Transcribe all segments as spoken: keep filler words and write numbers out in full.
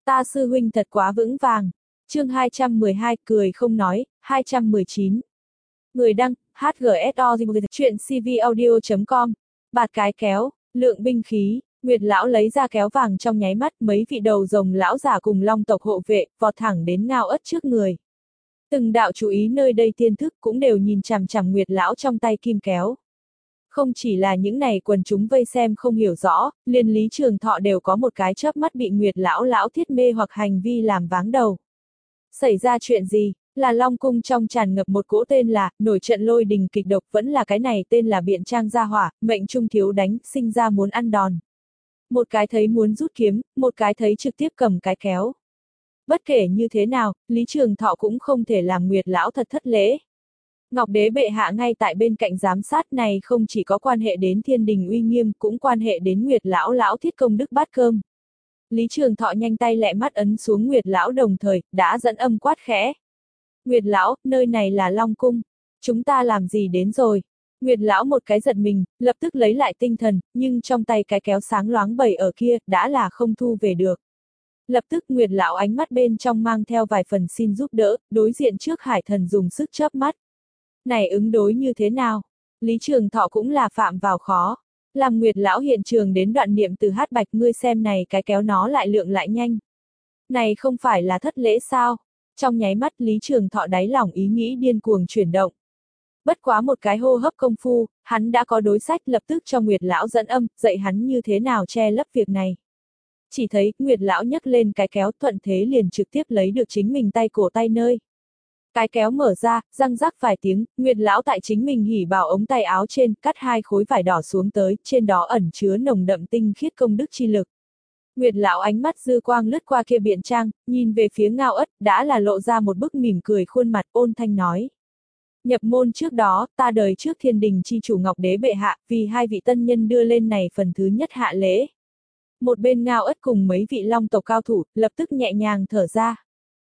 Ta sư huynh thật quá vững vàng. Chương hai trăm mười hai, cười không nói, hai trăm mười chín. Người đăng, hát giê ét o chuyện cvaudio chấm com. Bạt cái kéo, lượng binh khí, Nguyệt lão lấy ra kéo vàng trong nháy mắt, mấy vị đầu rồng lão giả cùng long tộc hộ vệ, vọt thẳng đến Ngao Ất trước người. Từng đạo chú ý nơi đây tiên thức cũng đều nhìn chằm chằm Nguyệt lão trong tay kim kéo. Không chỉ là những này quần chúng vây xem không hiểu rõ, liền Lý Trường Thọ đều có một cái chớp mắt bị Nguyệt lão lão thiết mê hoặc hành vi làm váng đầu. Xảy ra chuyện gì? Là Long cung trong tràn ngập một cỗ tên là nổi trận lôi đình kịch độc, vẫn là cái này tên là biện trang gia hỏa, mệnh trung thiếu đánh, sinh ra muốn ăn đòn. Một cái thấy muốn rút kiếm, một cái thấy trực tiếp cầm cái kéo. Bất kể như thế nào, Lý Trường Thọ cũng không thể làm Nguyệt lão thật thất lễ. Ngọc đế bệ hạ ngay tại bên cạnh giám sát này không chỉ có quan hệ đến thiên đình uy nghiêm, cũng quan hệ đến Nguyệt lão lão thiết công đức bát cơm. Lý Trường Thọ nhanh tay lẹ mắt ấn xuống Nguyệt lão, đồng thời đã dẫn âm quát khẽ. Nguyệt lão, nơi này là Long cung, chúng ta làm gì đến rồi? Nguyệt lão một cái giật mình, lập tức lấy lại tinh thần, nhưng trong tay cái kéo sáng loáng bẩy ở kia, đã là không thu về được. Lập tức Nguyệt lão ánh mắt bên trong mang theo vài phần xin giúp đỡ, đối diện trước Hải Thần dùng sức chớp mắt. Này ứng đối như thế nào? Lý Trường Thọ cũng là phạm vào khó. Làm Nguyệt lão hiện trường đến đoạn niệm từ hát bạch, ngươi xem này cái kéo nó lại lượng lại nhanh. Này không phải là thất lễ sao? Trong nháy mắt Lý Trường Thọ đáy lòng ý nghĩ điên cuồng chuyển động. Bất quá một cái hô hấp công phu, hắn đã có đối sách, lập tức cho Nguyệt lão dẫn âm, dạy hắn như thế nào che lấp việc này. Chỉ thấy Nguyệt lão nhấc lên cái kéo, thuận thế liền trực tiếp lấy được chính mình tay cổ tay nơi. Cái kéo mở ra, răng rắc vài tiếng, Nguyệt lão tại chính mình hỉ bảo ống tay áo trên, cắt hai khối vải đỏ xuống tới, trên đó ẩn chứa nồng đậm tinh khiết công đức chi lực. Nguyệt lão ánh mắt dư quang lướt qua kia biện trang, nhìn về phía Ngao Ất, đã là lộ ra một bức mỉm cười khuôn mặt, ôn thanh nói. Nhập môn trước đó, ta đời trước thiên đình chi chủ Ngọc đế bệ hạ, vì hai vị tân nhân đưa lên này phần thứ nhất hạ lễ. Một bên Ngao Ất cùng mấy vị long tộc cao thủ, lập tức nhẹ nhàng thở ra.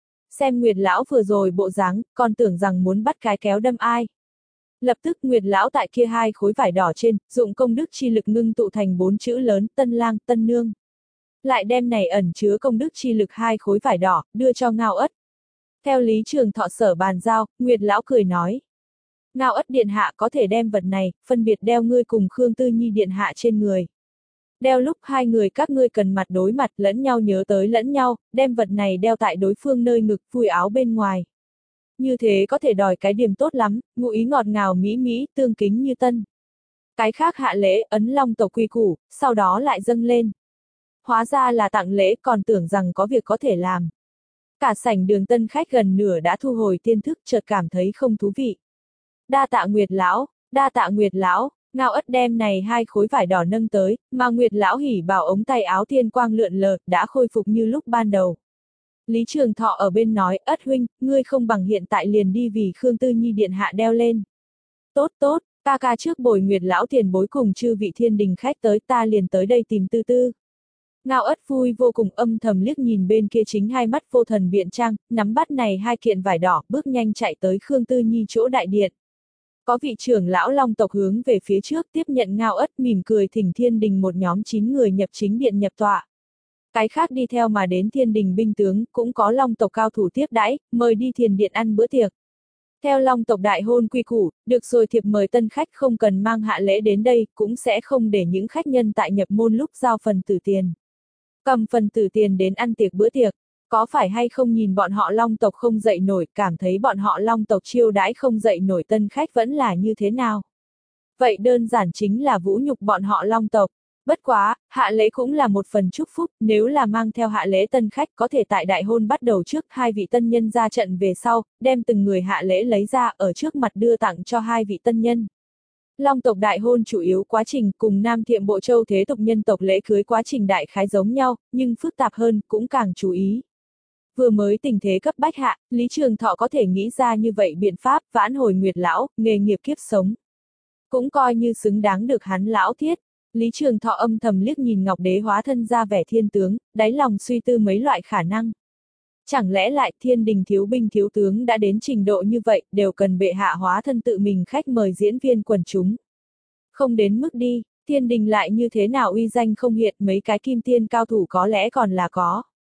Xem Nguyệt lão vừa rồi bộ dáng, còn tưởng rằng muốn bắt cái kéo đâm ai. Lập tức Nguyệt lão tại kia hai khối vải đỏ trên, dụng công đức chi lực ngưng tụ thành bốn chữ lớn, tân lang, tân nương. Lại đem này ẩn chứa công đức chi lực hai khối vải đỏ, đưa cho Ngao Ất. Theo Lý Trường Thọ sở bàn giao, Nguyệt lão cười nói. Ngao Ất điện hạ có thể đem vật này, phân biệt đeo ngươi cùng Khương Tư Nhi điện hạ trên người. Đeo lúc hai người các ngươi cần mặt đối mặt, lẫn nhau nhớ tới lẫn nhau, đem vật này đeo tại đối phương nơi ngực, vui áo bên ngoài. Như thế có thể đòi cái điểm tốt lắm, ngụ ý ngọt ngào mỹ mỹ, tương kính như tân. Cái khác hạ lễ, ấn long tộc quy củ, sau đó lại dâng lên. Hóa ra là tặng lễ, còn tưởng rằng có việc có thể làm. Cả sảnh đường tân khách gần nửa đã thu hồi tiên thức, chợt cảm thấy không thú vị. Đa tạ Nguyệt lão, đa tạ Nguyệt lão. Ngao Ất đem này hai khối vải đỏ nâng tới, mà Nguyệt lão hỉ bảo ống tay áo thiên quang lượn lờ, đã khôi phục như lúc ban đầu. Lý Trường Thọ ở bên nói, Ất huynh, ngươi không bằng hiện tại liền đi vì Khương Tư Nhi điện hạ đeo lên. Tốt tốt, ca ca trước bồi Nguyệt lão tiền bối cùng chư vị thiên đình khách tới, ta liền tới đây tìm Tư Tư. Ngao Ất vui vô cùng, âm thầm liếc nhìn bên kia chính hai mắt vô thần biện trang, nắm bắt này hai kiện vải đỏ, bước nhanh chạy tới Khương Tư Nhi chỗ đại điện. Có vị trưởng lão long tộc hướng về phía trước tiếp nhận Ngao Ất, mỉm cười thỉnh thiên đình một nhóm chín người nhập chính điện nhập tọa. Cái khác đi theo mà đến thiên đình binh tướng, cũng có long tộc cao thủ tiếp đãi, mời đi thiền điện ăn bữa tiệc. Theo long tộc đại hôn quy củ, được rồi thiệp mời tân khách không cần mang hạ lễ đến đây, cũng sẽ không để những khách nhân tại nhập môn lúc giao phần tử tiền. Cầm phần tử tiền đến ăn tiệc bữa tiệc. Có phải hay không nhìn bọn họ long tộc không dậy nổi, cảm thấy bọn họ long tộc chiêu đãi không dậy nổi tân khách vẫn là như thế nào? Vậy đơn giản chính là vũ nhục bọn họ long tộc. Bất quá, hạ lễ cũng là một phần chúc phúc, nếu là mang theo hạ lễ tân khách có thể tại đại hôn bắt đầu trước hai vị tân nhân ra trận về sau, đem từng người hạ lễ lấy ra ở trước mặt đưa tặng cho hai vị tân nhân. Long tộc đại hôn chủ yếu quá trình cùng Nam Thiệm Bộ Châu thế tục nhân tộc lễ cưới quá trình đại khái giống nhau, nhưng phức tạp hơn, cũng càng chú ý. Vừa mới tình thế cấp bách hạ, Lý Trường Thọ có thể nghĩ ra như vậy biện pháp vãn hồi Nguyệt lão, nghề nghiệp kiếp sống. Cũng coi như xứng đáng được hắn lão thiết. Lý Trường Thọ âm thầm liếc nhìn Ngọc đế hóa thân ra vẻ thiên tướng, đáy lòng suy tư mấy loại khả năng. Chẳng lẽ lại thiên đình thiếu binh thiếu tướng đã đến trình độ như vậy, đều cần bệ hạ hóa thân tự mình khách mời diễn viên quần chúng. Không đến mức đi, thiên đình lại như thế nào uy danh không hiện, mấy cái kim tiên cao thủ có lẽ còn là có.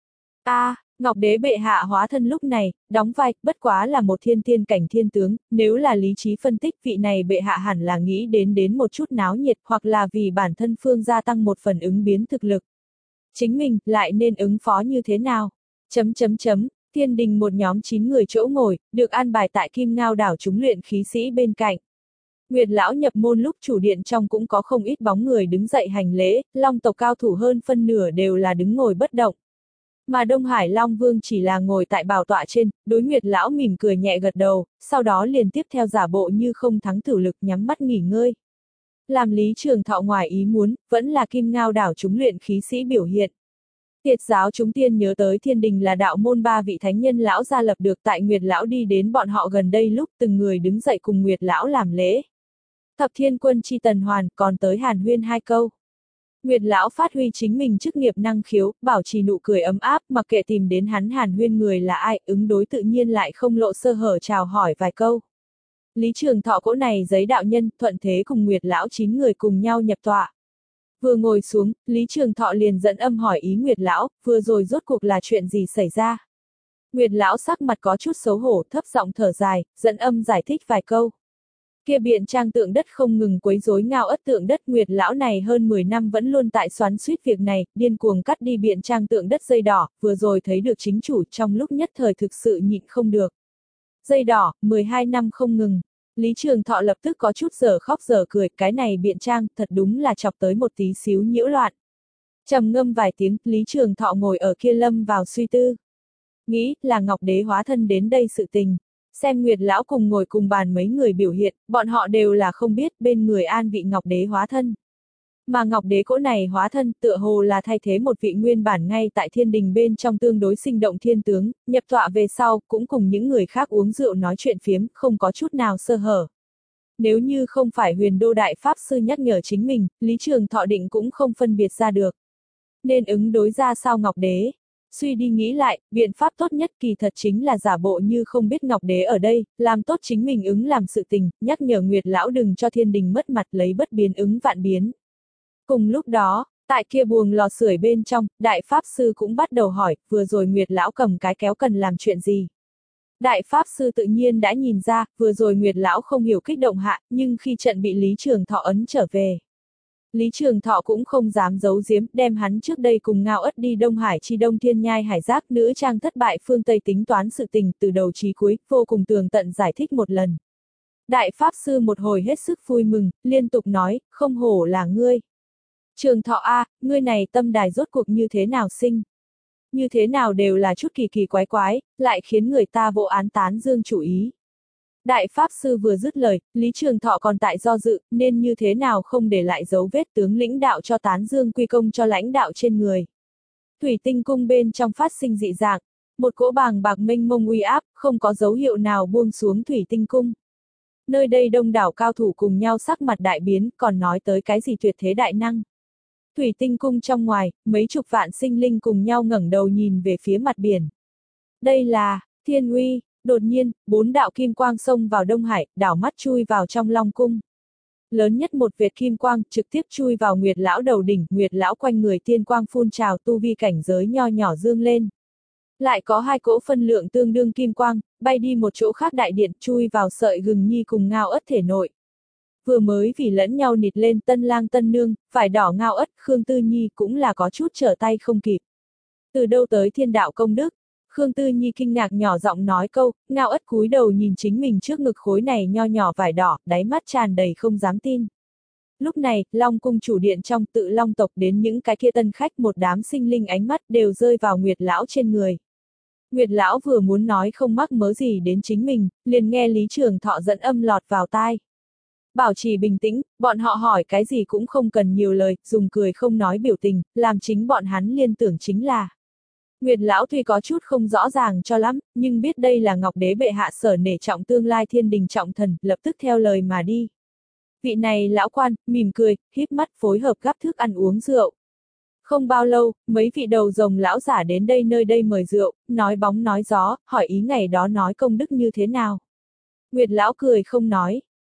A, à, Ngọc Đế bệ hạ hóa thân lúc này, đóng vai, bất quá là một thiên tiên cảnh thiên tướng, nếu là lý trí phân tích vị này bệ hạ hẳn là nghĩ đến đến một chút náo nhiệt hoặc là vì bản thân phương gia tăng một phần ứng biến thực lực. Chính mình, lại nên ứng phó như thế nào? Chấm chấm chấm, thiên đình một nhóm chín người chỗ ngồi, được an bài tại Kim Ngao đảo chúng luyện khí sĩ bên cạnh. Nguyệt lão nhập môn lúc chủ điện trong cũng có không ít bóng người đứng dậy hành lễ, long tộc cao thủ hơn phân nửa đều là đứng ngồi bất động. Mà Đông Hải Long Vương chỉ là ngồi tại bảo tọa trên, đối Nguyệt lão mỉm cười nhẹ gật đầu, sau đó liền tiếp theo giả bộ như không thắng thử lực nhắm mắt nghỉ ngơi. Làm Lý Trường Thọ ngoài ý muốn, vẫn là Kim Ngao đảo chúng luyện khí sĩ biểu hiện. Tiệt giáo chúng tiên nhớ tới thiên đình là đạo môn ba vị thánh nhân lão gia lập được tại Nguyệt lão đi đến bọn họ gần đây lúc từng người đứng dậy cùng Nguyệt lão làm lễ. Thập thiên quân chi tần hoàn còn tới hàn huyên hai câu. Nguyệt lão phát huy chính mình chức nghiệp năng khiếu, bảo trì nụ cười ấm áp, mặc kệ tìm đến hắn hàn huyên người là ai, ứng đối tự nhiên lại không lộ sơ hở chào hỏi vài câu. Lý Trường Thọ cỗ này giấy đạo nhân, thuận thế cùng Nguyệt lão chín người cùng nhau nhập tọa. Vừa ngồi xuống, Lý Trường Thọ liền dẫn âm hỏi ý Nguyệt lão, vừa rồi rốt cuộc là chuyện gì xảy ra. Nguyệt lão sắc mặt có chút xấu hổ, thấp giọng thở dài, dẫn âm giải thích vài câu. Kia biện trang tượng đất không ngừng quấy rối Ngao Ất tượng đất, Nguyệt lão này hơn mười năm vẫn luôn tại xoắn xuýt việc này, điên cuồng cắt đi biện trang tượng đất dây đỏ, vừa rồi thấy được chính chủ trong lúc nhất thời thực sự nhịn không được. Dây đỏ, mười hai năm không ngừng. Lý Trường Thọ lập tức có chút giờ khóc giờ cười, cái này biện trang thật đúng là chọc tới một tí xíu nhiễu loạn. Trầm ngâm vài tiếng, Lý Trường Thọ ngồi ở kia lâm vào suy tư. Nghĩ là Ngọc Đế hóa thân đến đây sự tình. Xem Nguyệt lão cùng ngồi cùng bàn mấy người biểu hiện, bọn họ đều là không biết bên người an vị Ngọc Đế hóa thân. Mà Ngọc Đế cỗ này hóa thân tựa hồ là thay thế một vị nguyên bản ngay tại thiên đình bên trong tương đối sinh động thiên tướng, nhập tọa về sau cũng cùng những người khác uống rượu nói chuyện phiếm, không có chút nào sơ hở. Nếu như không phải Huyền Đô Đại Pháp Sư nhắc nhở chính mình, Lý Trường Thọ định cũng không phân biệt ra được. Nên ứng đối ra sao Ngọc Đế? Suy đi nghĩ lại, biện pháp tốt nhất kỳ thật chính là giả bộ như không biết Ngọc Đế ở đây, làm tốt chính mình ứng làm sự tình, nhắc nhở Nguyệt lão đừng cho thiên đình mất mặt lấy bất biến ứng vạn biến. Cùng lúc đó, tại kia buồng lò sưởi bên trong, Đại Pháp Sư cũng bắt đầu hỏi, vừa rồi Nguyệt lão cầm cái kéo cần làm chuyện gì. Đại Pháp Sư tự nhiên đã nhìn ra, vừa rồi Nguyệt lão không hiểu kích động hạ, nhưng khi trận bị Lý Trường Thọ ấn trở về. Lý Trường Thọ cũng không dám giấu giếm, đem hắn trước đây cùng Ngao Ất đi Đông Hải chi Đông Thiên Nhai hải giác nữ trang thất bại phương Tây tính toán sự tình từ đầu chí cuối, vô cùng tường tận giải thích một lần. Đại Pháp Sư một hồi hết sức vui mừng, liên tục nói, không hổ là ngươi. Trường Thọ a, ngươi này tâm đài rốt cuộc như thế nào sinh? Như thế nào đều là chút kỳ kỳ quái quái, lại khiến người ta vô án tán dương chủ ý. Đại Pháp Sư vừa dứt lời, Lý Trường Thọ còn tại do dự, nên như thế nào không để lại dấu vết tướng lĩnh đạo cho tán dương quy công cho lãnh đạo trên người. Thủy Tinh Cung bên trong phát sinh dị dạng, một cỗ bàng bạc mênh mông uy áp, không có dấu hiệu nào buông xuống Thủy Tinh Cung. Nơi đây đông đảo cao thủ cùng nhau sắc mặt đại biến, còn nói tới cái gì tuyệt thế đại năng. Thủy Tinh Cung trong ngoài, mấy chục vạn sinh linh cùng nhau ngẩng đầu nhìn về phía mặt biển. Đây là, Thiên Uy. Đột nhiên, bốn đạo kim quang xông vào Đông Hải, đảo mắt chui vào trong Long Cung. Lớn nhất một vệt kim quang, trực tiếp chui vào Nguyệt lão đầu đỉnh, Nguyệt lão quanh người tiên quang phun trào tu vi cảnh giới nho nhỏ dương lên. Lại có hai cỗ phân lượng tương đương kim quang, bay đi một chỗ khác đại điện, chui vào sợi gừng nhi cùng Ngao Ất thể nội. Vừa mới vì lẫn nhau nịt lên tân lang tân nương, phải đỏ Ngao Ất, Khương Tư Nhi cũng là có chút trở tay không kịp. Từ đâu tới thiên đạo công đức? Khương Tư Nhi kinh ngạc nhỏ giọng nói câu, Ngao Ất cúi đầu nhìn chính mình trước ngực khối này nho nhỏ vải đỏ, đáy mắt tràn đầy không dám tin. Lúc này, Long Cung chủ điện trong Tự Long tộc đến những cái kia tân khách một đám sinh linh ánh mắt đều rơi vào Nguyệt lão trên người. Nguyệt lão vừa muốn nói không mắc mớ gì đến chính mình, liền nghe Lý Trường Thọ dẫn âm lọt vào tai. Bảo trì bình tĩnh, bọn họ hỏi cái gì cũng không cần nhiều lời, dùng cười không nói biểu tình, làm chính bọn hắn liên tưởng chính là. Nguyệt lão tuy có chút không rõ ràng cho lắm, nhưng biết đây là Ngọc Đế bệ hạ sở nể trọng tương lai thiên đình trọng thần, lập tức theo lời mà đi. Vị này lão quan, mỉm cười, híp mắt phối hợp gắp thức ăn uống rượu. Không bao lâu, mấy vị đầu rồng lão giả đến đây nơi đây mời rượu, nói bóng nói gió, hỏi ý ngày đó nói công đức như thế nào. Nguyệt lão cười không nói.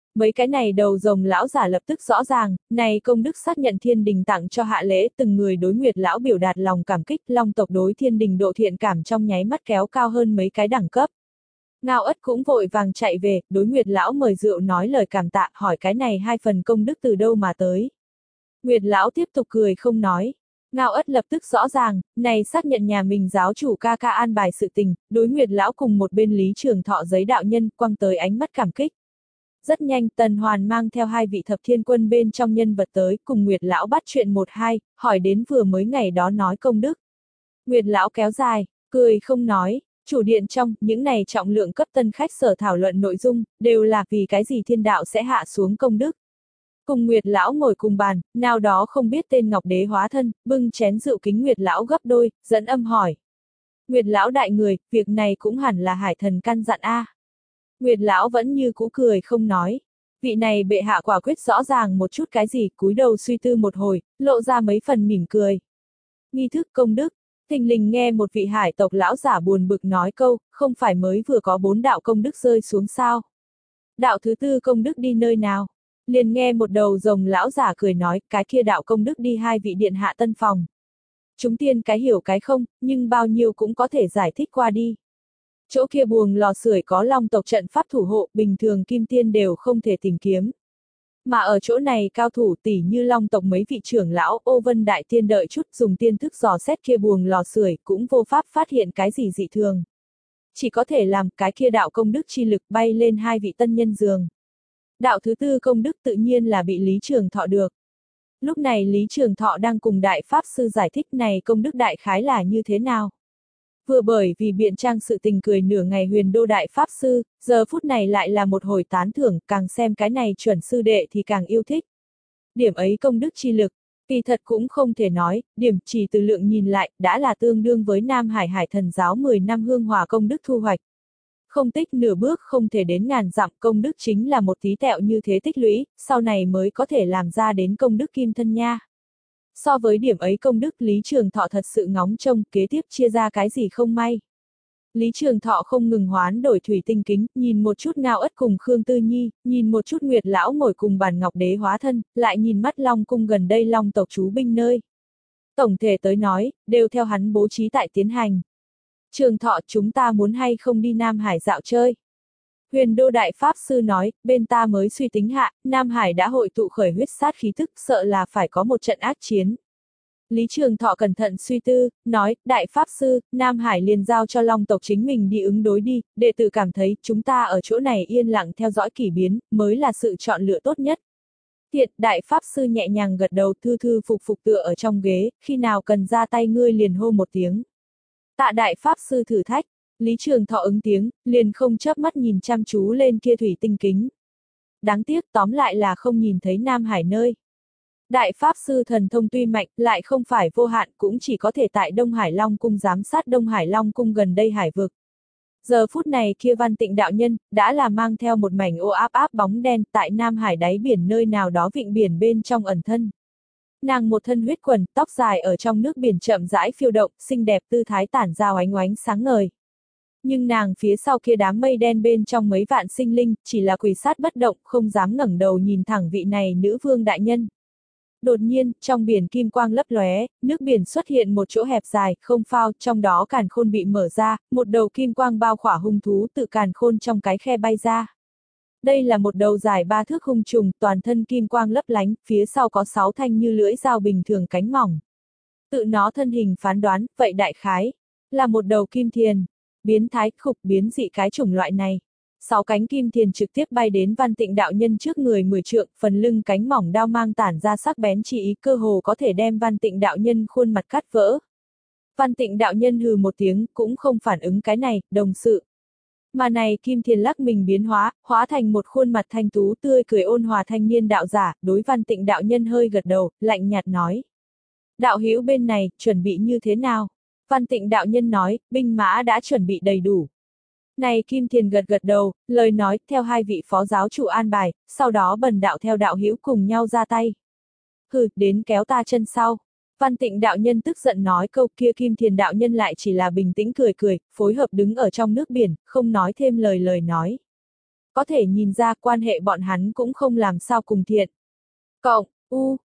Mấy cái này đầu rồng lão giả lập tức rõ ràng, này công đức xác nhận thiên đình tặng cho hạ lễ, từng người đối Nguyệt lão biểu đạt lòng cảm kích, long tộc đối thiên đình độ thiện cảm trong nháy mắt kéo cao hơn mấy cái đẳng cấp. Ngao Ất cũng vội vàng chạy về, đối Nguyệt lão mời rượu nói lời cảm tạ, hỏi cái này hai phần công đức từ đâu mà tới. Nguyệt lão tiếp tục cười không nói. Ngao Ất lập tức rõ ràng, này xác nhận nhà mình giáo chủ ca ca an bài sự tình, đối Nguyệt lão cùng một bên Lý Trường Thọ giấy đạo nhân quăng tới ánh mắt cảm kích. Rất nhanh Tần Hoàn mang theo hai vị thập thiên quân bên trong nhân vật tới, cùng Nguyệt lão bắt chuyện một hai, hỏi đến vừa mới ngày đó nói công đức. Nguyệt lão kéo dài, cười không nói. Chủ điện trong, những này trọng lượng cấp tân khách sở thảo luận nội dung, đều là vì cái gì thiên đạo sẽ hạ xuống công đức. Cùng Nguyệt lão ngồi cùng bàn, nào đó không biết tên Ngọc Đế hóa thân, bưng chén rượu kính Nguyệt lão gấp đôi, dẫn âm hỏi. Nguyệt lão đại người, việc này cũng hẳn là hải thần căn dặn a. Nguyệt lão vẫn như cũ cười không nói. Vị này bệ hạ quả quyết rõ ràng một chút cái gì, cúi đầu suy tư một hồi, lộ ra mấy phần mỉm cười. Nghi thức công đức. Thình lình nghe một vị hải tộc lão giả buồn bực nói câu, không phải mới vừa có bốn đạo công đức rơi xuống sao. Đạo thứ tư công đức đi nơi nào? Liền nghe một đầu rồng lão giả cười nói, cái kia đạo công đức đi hai vị điện hạ tân phòng. Chúng tiên cái hiểu cái không, nhưng bao nhiêu cũng có thể giải thích qua đi. Chỗ kia buồng lò sưởi có long tộc trận pháp thủ hộ, bình thường kim tiên đều không thể tìm kiếm. Mà ở chỗ này cao thủ tỷ như long tộc mấy vị trưởng lão Ô Vân Đại Tiên đợi chút dùng tiên thức dò xét kia buồng lò sưởi cũng vô pháp phát hiện cái gì dị thường. Chỉ có thể làm cái kia đạo công đức chi lực bay lên hai vị tân nhân giường. Đạo thứ tư công đức tự nhiên là bị Lý Trường Thọ được. Lúc này Lý Trường Thọ đang cùng Đại Pháp Sư giải thích này công đức đại khái là như thế nào. Vừa bởi vì biện trang sự tình cười nửa ngày Huyền Đô Đại Pháp Sư, giờ phút này lại là một hồi tán thưởng, càng xem cái này chuẩn sư đệ thì càng yêu thích. Điểm ấy công đức chi lực, kỳ thật cũng không thể nói, điểm chỉ từ lượng nhìn lại, đã là tương đương với Nam Hải Hải Thần Giáo mười năm hương hòa công đức thu hoạch. Không tích nửa bước không thể đến ngàn dặm, công đức chính là một tí tẹo như thế tích lũy, sau này mới có thể làm ra đến công đức kim thân nha. So với điểm ấy công đức Lý Trường Thọ thật sự ngóng trông, kế tiếp chia ra cái gì không may. Lý Trường Thọ không ngừng hoán đổi thủy tinh kính, nhìn một chút Ngao Ất cùng Khương Tư Nhi, nhìn một chút Nguyệt lão ngồi cùng bàn Ngọc Đế hóa thân, lại nhìn mắt Long cung gần đây Long tộc trú binh nơi. Tổng thể tới nói, đều theo hắn bố trí tại tiến hành. Trường Thọ, chúng ta muốn hay không đi Nam Hải dạo chơi? Huyền Đô Đại Pháp Sư nói, bên ta mới suy tính hạ, Nam Hải đã hội tụ khởi huyết sát khí thức, sợ là phải có một trận ác chiến. Lý Trường Thọ cẩn thận suy tư, nói, Đại Pháp Sư, Nam Hải liền giao cho Long tộc chính mình đi ứng đối đi, đệ tử cảm thấy chúng ta ở chỗ này yên lặng theo dõi kỷ biến, mới là sự chọn lựa tốt nhất. Thiệt, Đại Pháp Sư nhẹ nhàng gật đầu thư thư phục phục tựa ở trong ghế, khi nào cần ra tay ngươi liền hô một tiếng. Tạ Đại Pháp Sư thử thách, Lý Trường Thọ ứng tiếng, liền không chớp mắt nhìn chăm chú lên kia thủy tinh kính. Đáng tiếc tóm lại là không nhìn thấy Nam Hải nơi. Đại Pháp Sư thần thông tuy mạnh, lại không phải vô hạn, cũng chỉ có thể tại Đông Hải Long cung giám sát Đông Hải Long cung gần đây hải vực. Giờ phút này kia Văn Tịnh đạo nhân, đã là mang theo một mảnh ô áp áp bóng đen tại Nam Hải đáy biển nơi nào đó vịnh biển bên trong ẩn thân. Nàng một thân huyết quần, tóc dài ở trong nước biển chậm rãi phiêu động, xinh đẹp tư thái tản ra oánh oánh sáng ngời. Nhưng nàng phía sau kia đám mây đen bên trong mấy vạn sinh linh, chỉ là quỳ sát bất động, không dám ngẩng đầu nhìn thẳng vị này nữ vương đại nhân. Đột nhiên, trong biển kim quang lấp lóe, nước biển xuất hiện một chỗ hẹp dài, không phao, trong đó càn khôn bị mở ra, một đầu kim quang bao khỏa hung thú tự càn khôn trong cái khe bay ra. Đây là một đầu dài ba thước hung trùng, toàn thân kim quang lấp lánh, phía sau có sáu thanh như lưỡi dao bình thường cánh mỏng. Tự nó thân hình phán đoán, vậy đại khái, là một đầu kim thiền, biến thái, khục biến dị cái chủng loại này. Sáu cánh kim thiền trực tiếp bay đến Văn Tịnh đạo nhân trước người mười trượng, phần lưng cánh mỏng đao mang tản ra sắc bén chỉ ý cơ hồ có thể đem Văn Tịnh đạo nhân khuôn mặt cắt vỡ. Văn Tịnh đạo nhân hừ một tiếng, cũng không phản ứng cái này, đồng sự. Mà này kim thiền lắc mình biến hóa, hóa thành một khuôn mặt thanh tú tươi cười ôn hòa thanh niên đạo giả, đối Văn Tịnh đạo nhân hơi gật đầu, lạnh nhạt nói. Đạo hữu bên này, chuẩn bị như thế nào? Văn Tịnh đạo nhân nói, binh mã đã chuẩn bị đầy đủ. Này Kim Thiền gật gật đầu, lời nói, theo hai vị phó giáo chủ an bài, sau đó bần đạo theo đạo hữu cùng nhau ra tay. Hừ, đến kéo ta chân sau. Văn Tịnh đạo nhân tức giận nói câu kia Kim Thiền đạo nhân lại chỉ là bình tĩnh cười cười, phối hợp đứng ở trong nước biển, không nói thêm lời lời nói. có thể nhìn ra quan hệ bọn hắn cũng không làm sao cùng thiện. Cộng, U,